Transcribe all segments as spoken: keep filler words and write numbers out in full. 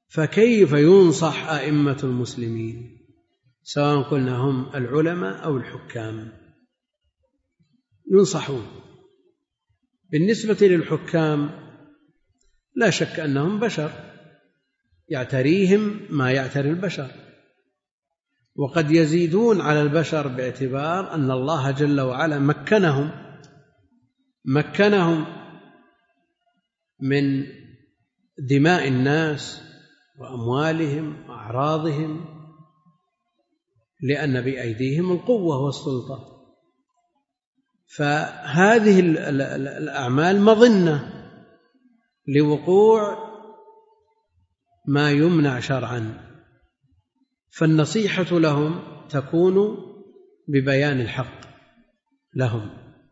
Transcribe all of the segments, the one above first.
فكيف ينصح أئمة المسلمين سواء قلنا هم العلماء أو الحكام؟ ينصحون. بالنسبة للحكام لا شك أنهم بشر يعتريهم ما يعتري البشر، وقد يزيدون على البشر باعتبار أن الله جل وعلا مكنهم مكنهم من دماء الناس وأموالهم وأعراضهم، لأن بأيديهم القوة والسلطة. فهذه الأعمال مظنة لوقوع ما يمنع شرعا، فالنصيحة لهم تكون ببيان الحق لهم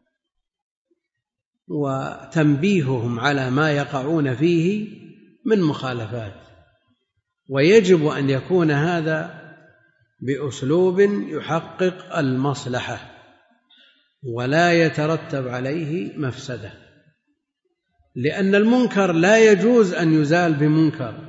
وتنبيههم على ما يقعون فيه من مخالفات، ويجب أن يكون هذا بأسلوب يحقق المصلحة ولا يترتب عليه مفسدة، لأن المنكر لا يجوز أن يزال بمنكر،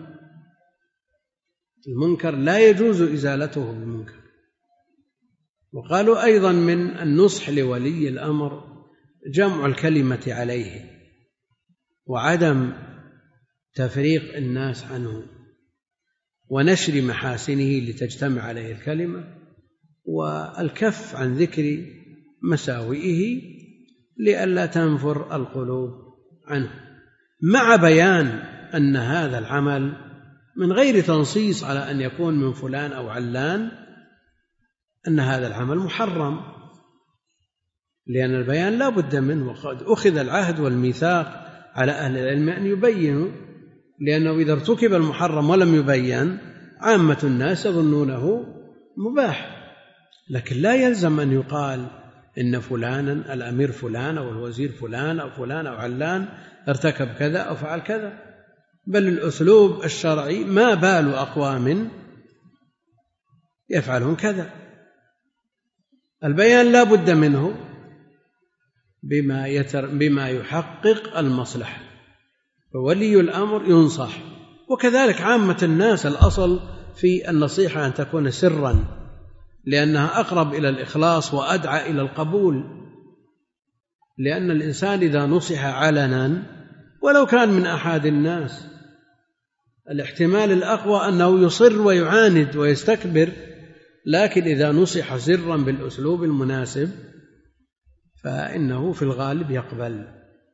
المنكر لا يجوز إزالته بمنكر. وقالوا أيضا من النصح لولي الأمر جمع الكلمة عليه وعدم تفريق الناس عنه ونشر محاسنه لتجتمع عليه الكلمة، والكف عن ذكر مساوئه لئلا تنفر القلوب عنه، مع بيان أن هذا العمل من غير تنصيص على أن يكون من فلان أو علان، أن هذا العمل محرم، لأن البيان لا بد منه، وقد أخذ العهد والميثاق على أهل العلم أن يبينوا، لأنه إذا ارتكب المحرم ولم يبين عامة الناس يظنونه مباح. لكن لا يلزم أن يقال إن فلانا الأمير فلان أو الوزير فلان أو فلان أو علان ارتكب كذا أو فعل كذا، بل الأسلوب الشرعي ما بال أقوام يفعلون كذا. البيان لا بد منه بما, يتر بما يحقق المصلحة، فولي الأمر ينصح، وكذلك عامة الناس. الأصل في النصيحة أن تكون سرا، لأنها أقرب إلى الإخلاص وأدعى إلى القبول، لأن الإنسان إذا نصح علنا ولو كان من أحد الناس الاحتمال الأقوى أنه يصر ويعاند ويستكبر، لكن إذا نصح سرا بالأسلوب المناسب فإنه في الغالب يقبل،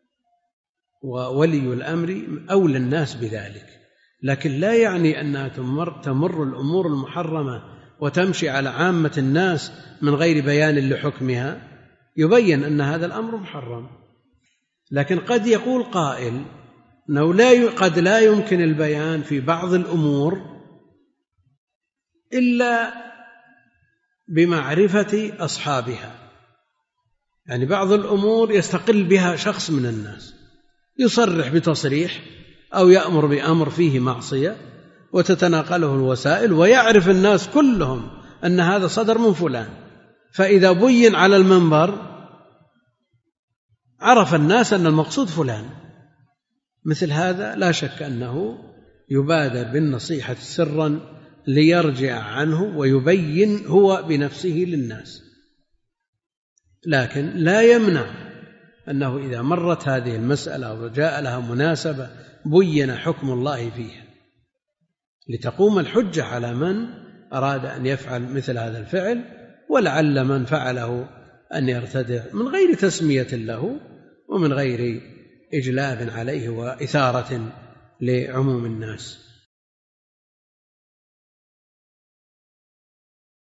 وولي الأمر أولى الناس بذلك. لكن لا يعني أنها تمر, تمر الأمور المحرمة وتمشي على عامة الناس من غير بيان لحكمها، يبين أن هذا الأمر محرم. لكن قد يقول قائل أنه لا قد لا يمكن البيان في بعض الأمور إلا بمعرفة أصحابها، يعني بعض الأمور يستقل بها شخص من الناس، يصرح بتصريح أو يأمر بأمر فيه معصية وتتناقله الوسائل، ويعرف الناس كلهم أن هذا صدر من فلان، فإذا بين على المنبر عرف الناس أن المقصود فلان. مثل هذا لا شك أنه يبادر بالنصيحة سرا ليرجع عنه ويبين هو بنفسه للناس، لكن لا يمنع أنه إذا مرت هذه المسألة وجاء لها مناسبة بين حكم الله فيها لتقوم الحجة على من أراد أن يفعل مثل هذا الفعل، ولعل من فعله أن يرتدع من غير تسمية له ومن غير إجلاب عليه وإثارة لعموم الناس.